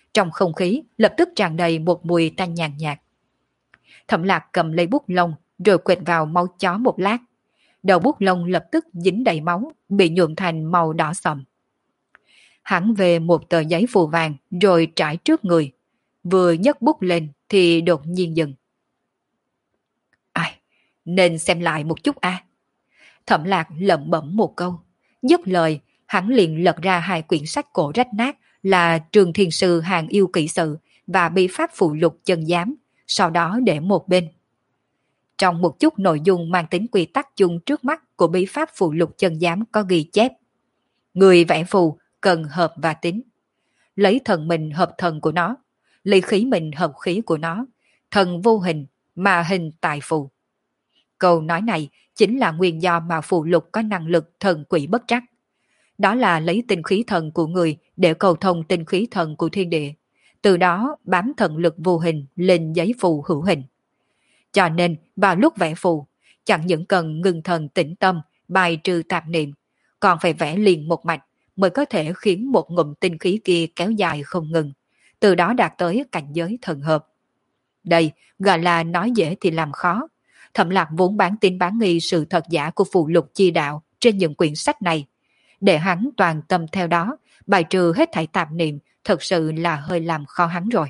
Trong không khí lập tức tràn đầy một mùi tanh nhàn nhạt. Thẩm Lạc cầm lấy bút lông rồi quệt vào máu chó một lát. Đầu bút lông lập tức dính đầy máu, bị nhuộm thành màu đỏ sậm. Hắn về một tờ giấy phù vàng rồi trải trước người. Vừa nhấc bút lên thì đột nhiên dừng. Ai, nên xem lại một chút a. Thẩm Lạc lẩm bẩm một câu. Dứt lời, hắn liền lật ra hai quyển sách cổ rách nát là Trường Thiền Sư Hàng Yêu Kỹ Sự và Bí Pháp Phụ Lục Chân Giám, sau đó để một bên. Trong một chút nội dung mang tính quy tắc chung trước mắt của Bí Pháp Phụ Lục Chân Giám có ghi chép. Người vẽ phù cần hợp và tính. Lấy thần mình hợp thần của nó, lấy khí mình hợp khí của nó, thần vô hình mà hình tại phù. Câu nói này chính là nguyên do mà phù lục có năng lực thần quỷ bất trắc. Đó là lấy tinh khí thần của người để cầu thông tinh khí thần của thiên địa, từ đó bám thần lực vô hình lên giấy phù hữu hình. Cho nên vào lúc vẽ phù, chẳng những cần ngưng thần tĩnh tâm, bài trừ tạp niệm, còn phải vẽ liền một mạch mới có thể khiến một ngụm tinh khí kia kéo dài không ngừng, từ đó đạt tới cảnh giới thần hợp. Đây gọi là nói dễ thì làm khó. Thẩm Lạc vốn bán tín bán nghi sự thật giả của phù lục chi đạo trên những quyển sách này. Để hắn toàn tâm theo đó, bài trừ hết thảy tạp niệm, thật sự là hơi làm khó hắn rồi.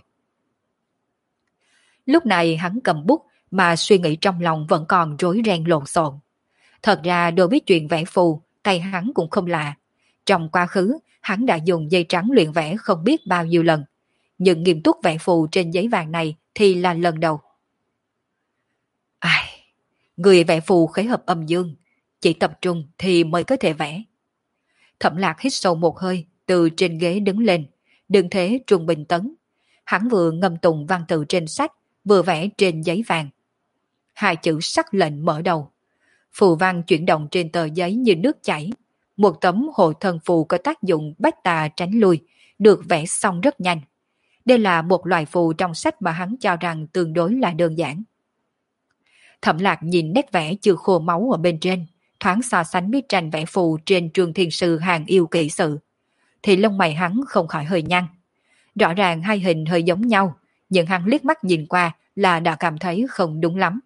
Lúc này hắn cầm bút mà suy nghĩ trong lòng vẫn còn rối ren lộn xộn. Thật ra đối với chuyện vẽ phù, tay hắn cũng không lạ. Trong quá khứ, hắn đã dùng dây trắng luyện vẽ không biết bao nhiêu lần. Nhưng nghiêm túc vẽ phù trên giấy vàng này thì là lần đầu. Ai, người vẽ phù khế hợp âm dương, chỉ tập trung thì mới có thể vẽ. Thẩm Lạc hít sâu một hơi, từ trên ghế đứng lên, đừng thế trung bình tấn. Hắn vừa ngâm tụng văn tự trên sách, vừa vẽ trên giấy vàng. Hai chữ sắc lệnh mở đầu. Phù văn chuyển động trên tờ giấy như nước chảy. Một tấm hộ thân phù có tác dụng bách tà tránh lui, được vẽ xong rất nhanh. Đây là một loại phù trong sách mà hắn cho rằng tương đối là đơn giản. Thẩm Lạc nhìn nét vẽ chưa khô máu ở bên trên, thoáng so sánh với tranh vẽ phù trên Trường Thiền Sư Hàng Yêu Kỹ Sự, thì lông mày hắn không khỏi hơi nhăn. Rõ ràng hai hình hơi giống nhau, nhưng hắn liếc mắt nhìn qua là đã cảm thấy không đúng lắm.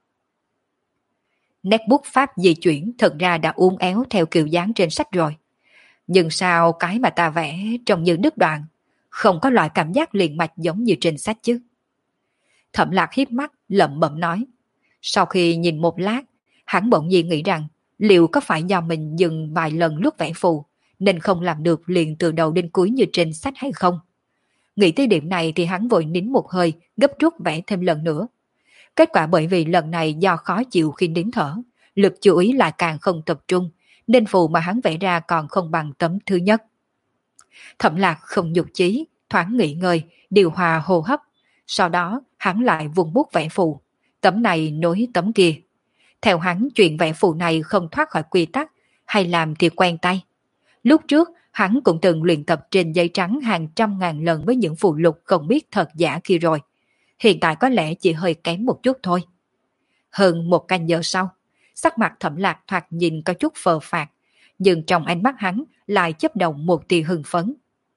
Nét bút pháp di chuyển thật ra đã uốn éo theo kiểu dáng trên sách rồi. Nhưng sao cái mà ta vẽ trông như đứt đoạn, không có loại cảm giác liền mạch giống như trên sách chứ? Thẩm Lạc hiếp mắt lẩm bẩm nói. Sau khi nhìn một lát, hắn bỗng nhiên nghĩ rằng liệu có phải do mình dừng vài lần lúc vẽ phù nên không làm được liền từ đầu đến cuối như trên sách hay không? Nghĩ tới điểm này thì hắn vội nín một hơi, gấp rút vẽ thêm lần nữa. Kết quả bởi vì lần này do khó chịu khi nín thở, lực chú ý lại càng không tập trung, nên phù mà hắn vẽ ra còn không bằng tấm thứ nhất. Thẩm Lạc không nhục chí, thoáng nghỉ ngơi, điều hòa hô hấp. Sau đó hắn lại vùng bút vẽ phù, tấm này nối tấm kia. Theo hắn, chuyện vẽ phù này không thoát khỏi quy tắc, hay làm thì quen tay. Lúc trước, hắn cũng từng luyện tập trên giấy trắng hàng trăm ngàn lần với những phù lục không biết thật giả kia rồi. Hiện tại có lẽ chỉ hơi kém một chút thôi. Hơn một canh giờ sau, sắc mặt Thẩm Lạc thoạt nhìn có chút phờ phạc, nhưng trong ánh mắt hắn lại chớp động một tia hưng phấn.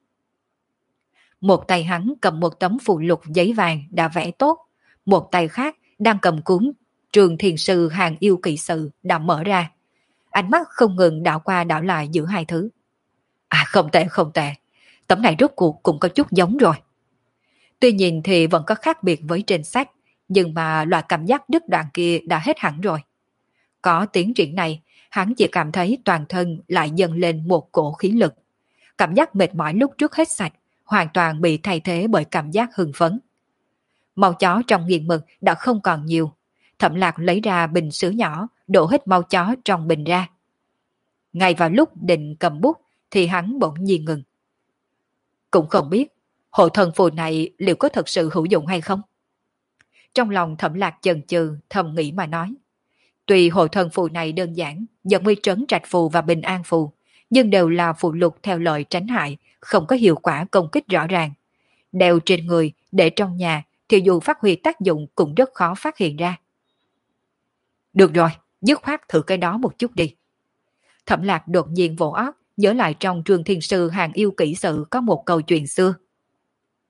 Một tay hắn cầm một tấm phù lục giấy vàng đã vẽ tốt, một tay khác đang cầm cuốn Trường Thiền Sư Hàng Yêu Kỹ Sự đã mở ra. Ánh mắt không ngừng đảo qua đảo lại giữa hai thứ. À, không tệ không tệ, tấm này rốt cuộc cũng có chút giống rồi. Tuy nhìn thì vẫn có khác biệt với trên sách, nhưng mà loại cảm giác đứt đoạn kia đã hết hẳn rồi. Có tiến triển này, hắn chỉ cảm thấy toàn thân lại dâng lên một cổ khí lực. Cảm giác mệt mỏi lúc trước hết sạch, hoàn toàn bị thay thế bởi cảm giác hưng phấn. Máu chó trong nghiền mực đã không còn nhiều. Thẩm Lạc lấy ra bình sứ nhỏ, đổ hết máu chó trong bình ra. Ngay vào lúc định cầm bút thì hắn bỗng nhiên ngừng. Cũng không biết hộ thần phù này liệu có thật sự hữu dụng hay không? Trong lòng Thẩm Lạc chần chừ thầm nghĩ mà nói. Tuy hộ thần phù này đơn giản, giống như trấn trạch phù và bình an phù, nhưng đều là phù lục theo lời tránh hại, không có hiệu quả công kích rõ ràng. Đeo trên người, để trong nhà, thì dù phát huy tác dụng cũng rất khó phát hiện ra. Được rồi, dứt khoát thử cái đó một chút đi. Thẩm Lạc đột nhiên vỗ óc, nhớ lại trong Trường Thiên Sư Hàng Yêu Kỹ Sự có một câu chuyện xưa.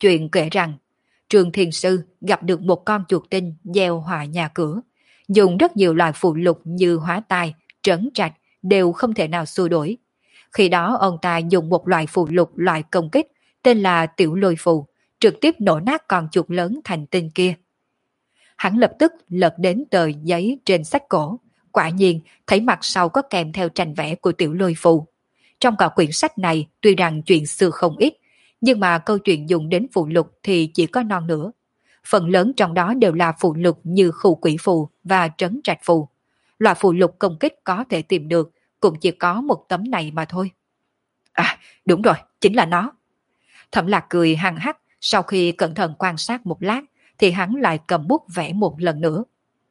Chuyện kể rằng, Trương Thiên Sư gặp được một con chuột tinh gieo họa nhà cửa, dùng rất nhiều loại phụ lục như hóa tai, trấn trạch đều không thể nào xua đuổi. Khi đó ông ta dùng một loại phụ lục loại công kích tên là Tiểu Lôi Phù, trực tiếp nổ nát con chuột lớn thành tinh kia. Hắn lập tức lật đến tờ giấy trên sách cổ, quả nhiên thấy mặt sau có kèm theo tranh vẽ của Tiểu Lôi Phù. Trong cả quyển sách này tuy rằng chuyện xưa không ít, nhưng mà câu chuyện dùng đến phụ lục thì chỉ có non nữa. Phần lớn trong đó đều là phụ lục như khu quỷ phù và trấn trạch phù. Loại phụ lục công kích có thể tìm được cũng chỉ có một tấm này mà thôi. À, đúng rồi, chính là nó. Thẩm Lạc cười hăng hắc, sau khi cẩn thận quan sát một lát thì hắn lại cầm bút vẽ một lần nữa.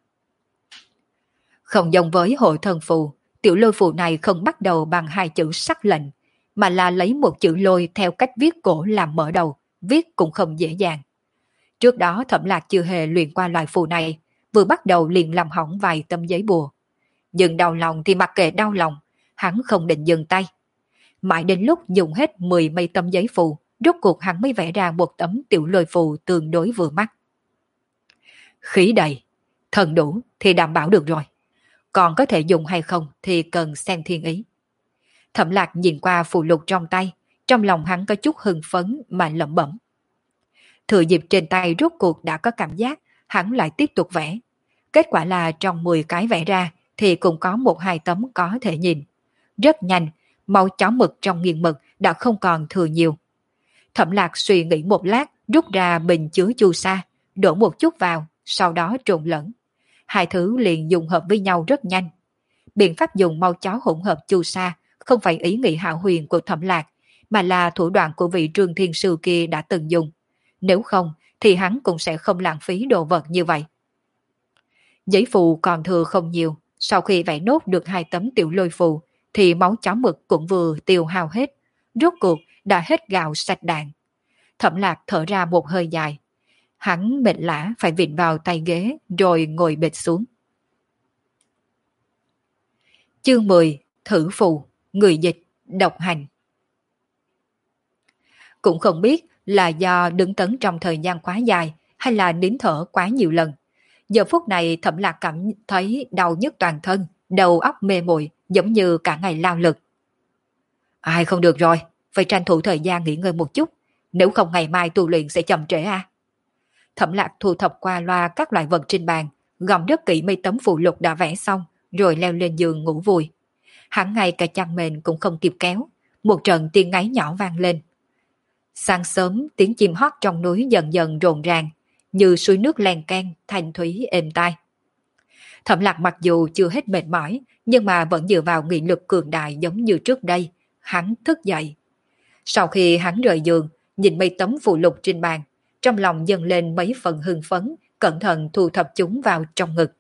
Không giống với hội thần phù, Tiểu Lôi Phù này không bắt đầu bằng hai chữ sắc lệnh, mà là lấy một chữ lôi theo cách viết cổ làm mở đầu, viết cũng không dễ dàng. Trước đó Thẩm Lạc chưa hề luyện qua loại phù này, vừa bắt đầu liền làm hỏng vài tấm giấy bùa. Nhưng đau lòng thì mặc kệ đau lòng, hắn không định dừng tay. Mãi đến lúc dùng hết 10 mấy tấm giấy phù, rốt cuộc hắn mới vẽ ra một tấm Tiểu Lôi Phù tương đối vừa mắt. Khí đầy, thần đủ thì đảm bảo được rồi. Còn có thể dùng hay không thì cần xem thiên ý. Thẩm Lạc nhìn qua phù lục trong tay, trong lòng hắn có chút hưng phấn mà lẩm bẩm. Thừa dịp trên tay rốt cuộc đã có cảm giác, hắn lại tiếp tục vẽ. Kết quả là trong 10 cái vẽ ra thì cũng có một hai tấm có thể nhìn. Rất nhanh, màu chó mực trong nghiền mực đã không còn thừa nhiều. Thẩm Lạc suy nghĩ một lát, rút ra bình chứa chu sa, đổ một chút vào, sau đó trộn lẫn. Hai thứ liền dùng hợp với nhau rất nhanh. Biện pháp dùng mau chó hỗn hợp chu sa không phải ý nghĩ hão huyền của Thẩm Lạc, mà là thủ đoạn của vị Trương Thiên Sư kia đã từng dùng. Nếu không, thì hắn cũng sẽ không lãng phí đồ vật như vậy. Giấy phù còn thừa không nhiều, sau khi vẽ nốt được hai tấm Tiểu Lôi Phù, thì máu chó mực cũng vừa tiêu hao hết. Rốt cuộc đã hết gạo sạch đạn. Thẩm Lạc thở ra một hơi dài. Hắn mệt lả phải vịn vào tay ghế rồi ngồi bệt xuống. Chương 10. Thử phù, người dịch, độc hành. Cũng không biết là do đứng tấn trong thời gian quá dài hay là nín thở quá nhiều lần. Giờ phút này Thẩm Lạc cảm thấy đau nhức toàn thân, đầu óc mê muội giống như cả ngày lao lực. Ai không được rồi, phải tranh thủ thời gian nghỉ ngơi một chút, nếu không ngày mai tu luyện sẽ chậm trễ à. Thẩm Lạc thu thập qua loa các loại vật trên bàn, gom rất kỹ mấy tấm phụ lục đã vẽ xong, rồi leo lên giường ngủ vùi. Hắn ngay cả chăn mền cũng không kịp kéo, một trận tiếng ngáy nhỏ vang lên. Sáng sớm tiếng chim hót trong núi dần dần rộn ràng, như suối nước len keng, thanh thúy êm tai. Thẩm Lạc mặc dù chưa hết mệt mỏi, nhưng mà vẫn dựa vào nghị lực cường đại giống như trước đây. Hắn thức dậy. Sau khi hắn rời giường, nhìn mấy tấm phụ lục trên bàn, trong lòng dâng lên mấy phần hưng phấn, cẩn thận thu thập chúng vào trong ngực.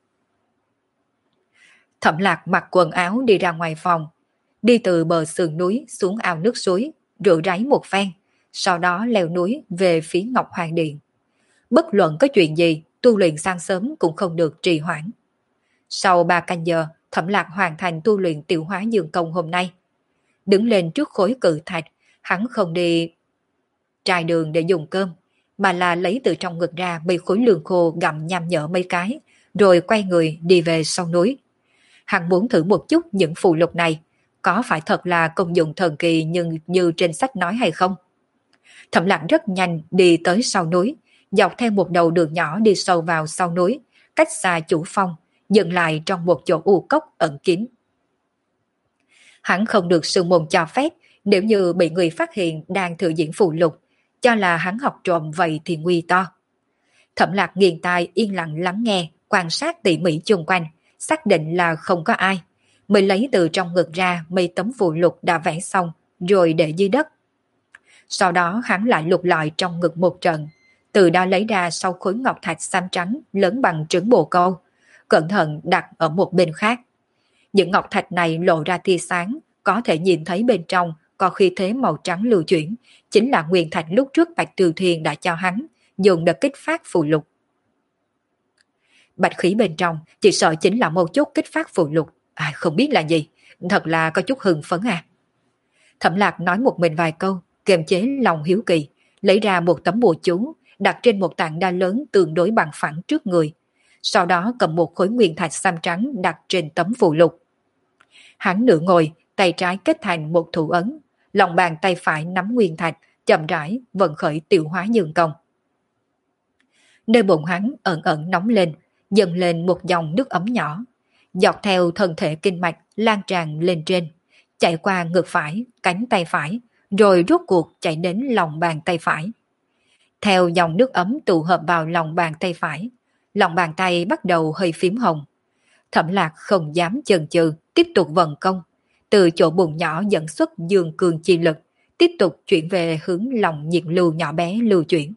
Thẩm Lạc mặc quần áo đi ra ngoài phòng, đi từ bờ sườn núi xuống ao nước suối, rửa ráy một phen, sau đó leo núi về phía Ngọc Hoàng Điện. Bất luận có chuyện gì, tu luyện sáng sớm cũng không được trì hoãn. Sau 3 canh giờ, Thẩm Lạc hoàn thành tu luyện Tiểu Hóa Dương Công hôm nay. Đứng lên trước khối cự thạch, hắn không đi trải đường để dùng cơm, mà là lấy từ trong ngực ra mấy khối lương khô gặm nham nhở mấy cái, rồi quay người đi về sau núi. Hắn muốn thử một chút những phù lục này, có phải thật là công dụng thần kỳ như trên sách nói hay không? Thẩm Lạc rất nhanh đi tới sau núi, dọc theo một đầu đường nhỏ đi sâu vào sau núi, cách xa chủ phong, dừng lại trong một chỗ u cốc ẩn kín. Hắn không được sư môn cho phép, nếu như bị người phát hiện đang thử diễn phù lục, cho là hắn học trộm vậy thì nguy to. Thẩm Lạc nghiêng tai yên lặng lắng nghe, quan sát tỉ mỉ chung quanh, xác định là không có ai, mới lấy từ trong ngực ra mấy tấm phù lục đã vẽ xong, rồi để dưới đất. Sau đó hắn lại lục lọi trong ngực một trận, từ đó lấy ra 6 khối ngọc thạch xám trắng lớn bằng trứng bồ câu, cẩn thận đặt ở một bên khác. Những ngọc thạch này lộ ra tia sáng, có thể nhìn thấy bên trong có khí thế màu trắng lưu chuyển, chính là nguyên thạch lúc trước Bạch Từ Thiên đã cho hắn, dùng để kích phát phù lục. Bạch khí bên trong chỉ sợ chính là một chút kích phát phù lục, không biết là gì, thật là có chút hưng phấn à. Thẩm Lạc nói một mình vài câu, kiềm chế lòng hiếu kỳ, lấy ra một tấm bùa chú, đặt trên một tảng đá lớn tương đối bằng phẳng trước người. Sau đó cầm một khối nguyên thạch xám trắng đặt trên tấm phù lục. Hắn nửa ngồi, tay trái kết thành một thủ ấn, lòng bàn tay phải nắm nguyên thạch, chậm rãi vận khởi Tiểu Hóa Dương Công. Nơi bụng hắn ẩn ẩn nóng lên, dâng lên một dòng nước ấm nhỏ, dọc theo thân thể kinh mạch lan tràn lên trên, chạy qua ngực phải, cánh tay phải, rồi rốt cuộc chạy đến lòng bàn tay phải. Theo dòng nước ấm tụ hợp vào lòng bàn tay phải, lòng bàn tay bắt đầu hơi phím hồng. Thẩm Lạc không dám chần chừ, tiếp tục vận công, từ chỗ bụng nhỏ dẫn xuất dương cường chi lực, tiếp tục chuyển về hướng lòng nhiệt lưu nhỏ bé lưu chuyển.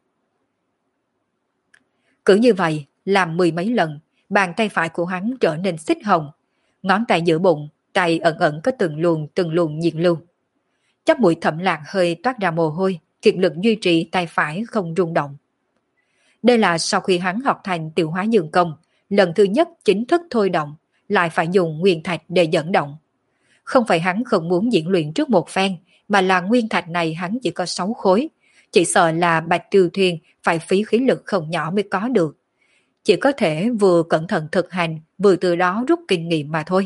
Cứ như vậy, làm mười mấy lần, bàn tay phải của hắn trở nên xích hồng, ngón tay giữa bụng, tay ẩn ẩn có từng luồng nhiệt lưu. Chóp mũi Thẩm Lạc hơi toát ra mồ hôi, kiệt lực duy trì tay phải không rung động. Đây là sau khi hắn học thành Tiểu Hóa Dương Công, lần thứ nhất chính thức thôi động, lại phải dùng nguyên thạch để dẫn động. Không phải hắn không muốn diễn luyện trước một phen, mà là nguyên thạch này hắn chỉ có 6 khối, chỉ sợ là Bạch Tiêu Thuyền phải phí khí lực không nhỏ mới có được. Chỉ có thể vừa cẩn thận thực hành, vừa từ đó rút kinh nghiệm mà thôi.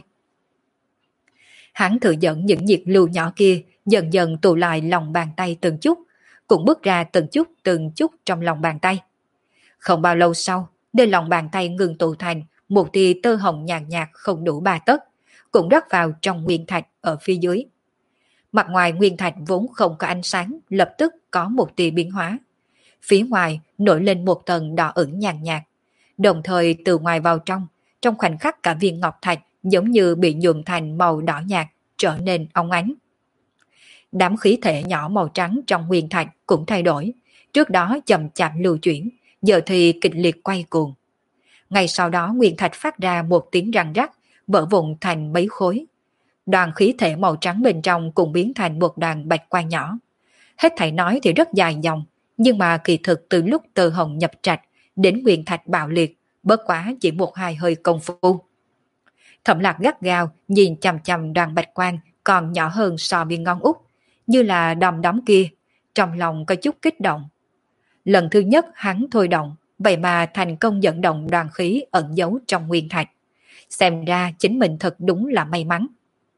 Hắn thử dẫn những nhiệt lưu nhỏ kia dần dần tụ lại lòng bàn tay từng chút, cũng bước ra từng chút trong lòng bàn tay. Không bao lâu sau, nơi lòng bàn tay ngừng tụ thành một tia tơ hồng nhàn nhạt không đủ 3 tấc, cũng rắc vào trong nguyên thạch ở phía dưới. Mặt ngoài nguyên thạch vốn không có ánh sáng, lập tức có một tia biến hóa. Phía ngoài nổi lên một tầng đỏ ửng nhàn nhạt, đồng thời từ ngoài vào trong khoảnh khắc cả viên ngọc thạch giống như bị nhuộm thành màu đỏ nhạt, trở nên óng ánh. Đám khí thể nhỏ màu trắng trong nguyên thạch cũng thay đổi, trước đó chậm chạp lưu chuyển, giờ thì kịch liệt quay cuồng. Ngay sau đó nguyên thạch phát ra một tiếng răng rắc, vỡ vụn thành mấy khối. Đoàn khí thể màu trắng bên trong cũng biến thành một đoàn bạch quang nhỏ. Hết thảy nói thì rất dài dòng, nhưng mà kỳ thực từ lúc tơ hồng nhập trạch đến nguyên thạch bạo liệt, bất quá chỉ một hai hơi công phu. Thẩm Lạc gắt gao nhìn chằm chằm đoàn bạch quang còn nhỏ hơn so với ngón út, như là đom đóm kia, trong lòng có chút kích động. Lần thứ nhất hắn thôi động, vậy mà thành công dẫn động đoàn khí ẩn giấu trong nguyên thạch. Xem ra chính mình thật đúng là may mắn.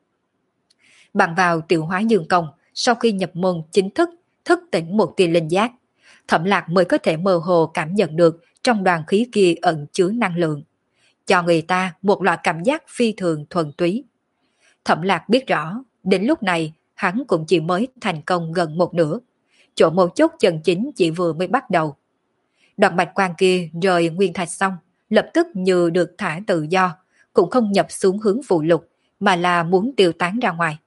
Bằng vào Tiểu Hóa Dương Công, sau khi nhập môn chính thức, thức tỉnh một tia linh giác, Thẩm Lạc mới có thể mơ hồ cảm nhận được trong đoàn khí kia ẩn chứa năng lượng, cho người ta một loại cảm giác phi thường thuần túy. Thẩm Lạc biết rõ, đến lúc này hắn cũng chỉ mới thành công gần một nửa, chỗ một chốt chân chính chỉ vừa mới bắt đầu. Đoạn bạch quang kia rời nguyên thạch xong, lập tức như được thả tự do, cũng không nhập xuống hướng phụ lục, mà là muốn tiêu tán ra ngoài.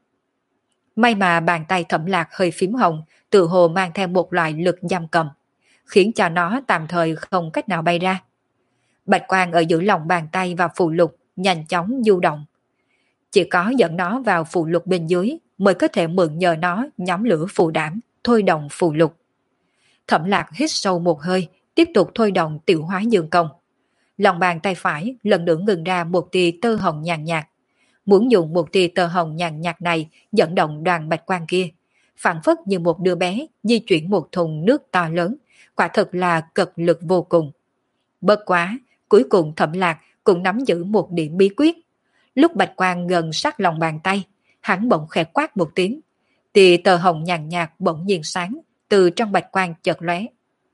May mà bàn tay Thẩm Lạc hơi phím hồng, tự hồ mang theo một loại lực giam cầm, khiến cho nó tạm thời không cách nào bay ra. Bạch quang ở giữa lòng bàn tay và phụ lục nhanh chóng du động. Chỉ có dẫn nó vào phụ lục bên dưới mới có thể mượn nhờ nó nhóm lửa phù đảm, thôi động phụ lục. Thẩm Lạc hít sâu một hơi, tiếp tục thôi động Tiểu Hóa Dương Công. Lòng bàn tay phải lần nữa ngừng ra một tia tơ hồng nhàn nhạt, muốn dùng một tia tơ hồng nhàn nhạt này dẫn động đoàn bạch quang kia, phảng phất như một đứa bé di chuyển một thùng nước to lớn, quả thực là cực lực vô cùng. Bất quá, cuối cùng Thẩm Lạc cũng nắm giữ một điểm bí quyết. Lúc bạch quang gần sát lòng bàn tay, hắn bỗng khẽ quát một tiếng, tia tơ hồng nhàn nhạt bỗng nhiên sáng từ trong bạch quang chợt lóe.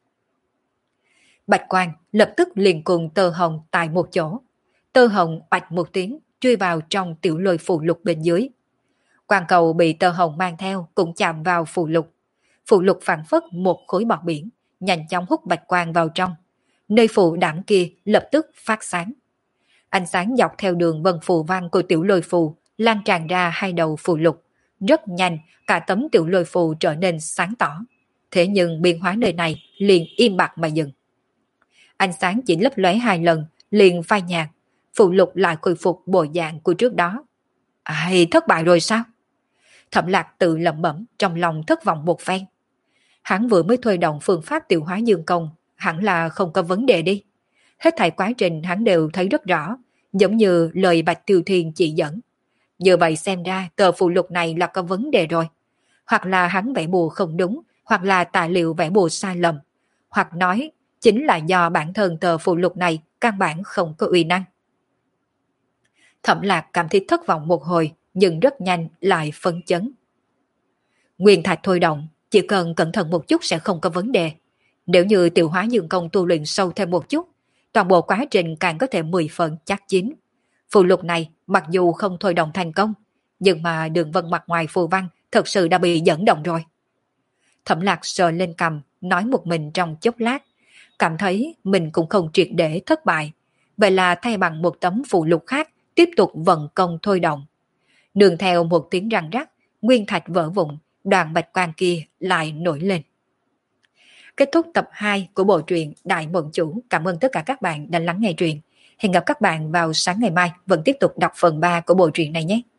Bạch quang lập tức liền cùng tơ hồng tại một chỗ. Tơ hồng oạch một tiếng chui vào trong tiểu lôi phù lục bên dưới. Quang cầu bị tơ hồng mang theo cũng chạm vào phù lục. Phù lục phản phất một khối bọt biển, nhanh chóng hút bạch quang vào trong. Nơi phù đảm kia lập tức phát sáng. Ánh sáng dọc theo đường vân phù văn của tiểu lôi phù lan tràn ra hai đầu phù lục. Rất nhanh, cả tấm tiểu lôi phù trở nên sáng tỏ. Thế nhưng biến hóa nơi này liền im bặt mà dừng. Ánh sáng chỉ lấp lóe 2 lần, liền phai nhạt. Phù lục lại khôi phục bộ dạng của trước đó. Ai, thất bại rồi sao? Thẩm Lạc tự lẩm bẩm, trong lòng thất vọng một phen. Hắn vừa mới thôi động phương pháp Tiểu Hóa Dương Công, hẳn là không có vấn đề đi. Hết thảy quá trình hắn đều thấy rất rõ, giống như lời Bạch Tiêu Thiên chỉ dẫn. Như vậy xem ra tờ phù lục này là có vấn đề rồi. Hoặc là hắn vẽ bùa không đúng, hoặc là tài liệu vẽ bùa sai lầm, hoặc nói chính là do bản thân tờ phụ lục này căn bản không có uy năng. Thẩm Lạc cảm thấy thất vọng một hồi, nhưng rất nhanh lại phấn chấn. Nguyên thạch thôi động, chỉ cần cẩn thận một chút sẽ không có vấn đề. Nếu như Tiểu Hóa Dương Công tu luyện sâu thêm một chút, toàn bộ quá trình càng có thể 10 phần chắc chín. Phù lục này mặc dù không thôi động thành công, nhưng mà đường vân mặt ngoài phù văn thật sự đã bị dẫn động rồi. Thẩm Lạc sờ lên cằm, nói một mình trong chốc lát, cảm thấy mình cũng không triệt để thất bại. Vậy là thay bằng một tấm phù lục khác, tiếp tục vận công thôi động. Nương theo một tiếng răng rắc, nguyên thạch vỡ vụn, đoàn bạch quang kia lại nổi lên. Kết thúc tập 2 của bộ truyện Đại Mộng Chủ. Cảm ơn tất cả các bạn đã lắng nghe truyện. Hẹn gặp các bạn vào sáng ngày mai vẫn tiếp tục đọc phần 3 của bộ truyện này nhé.